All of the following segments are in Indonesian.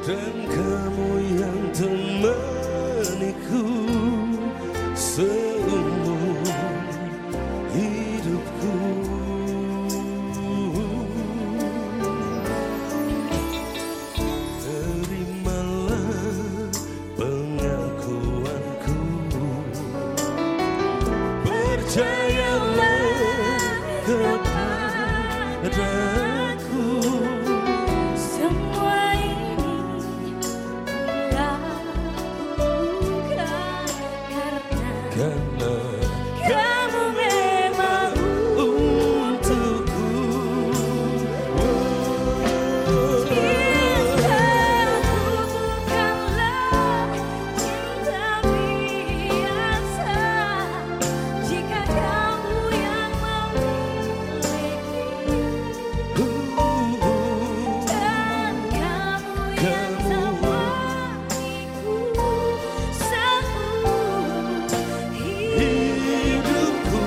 Dan kamu yang temaniku seumur hidupku. Terimalah pengakuanku, percayalah kepadaku. Semua ini lakukan karena kamu memang untukku. Cintaku bukanlah cinta biasa. Jika kamu yang memiliki dan kamu yang temaniku seumur Hidupku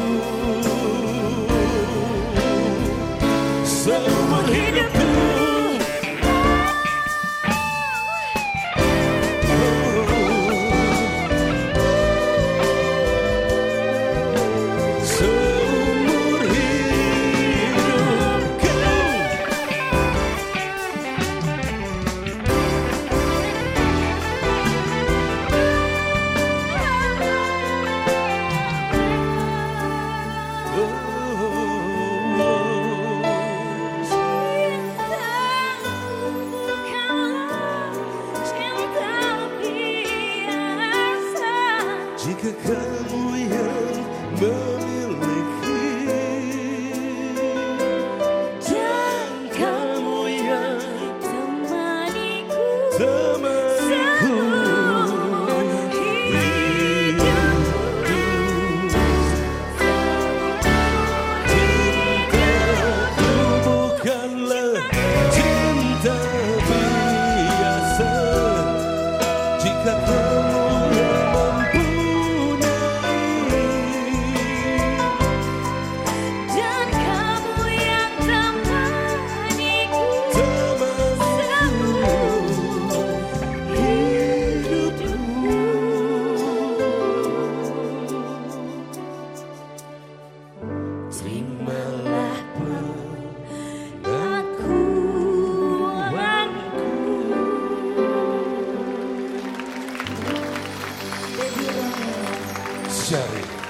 seumur hidupku. Seumur hidupku. Jika kamu yang memiliki dan kamu yang temaniku temaniku, cintaku bukanlah cinta biasa. Jika kamu yang dan kamu yang temaniku seumur hidupku. terimalah Pengakuanku. Syarif.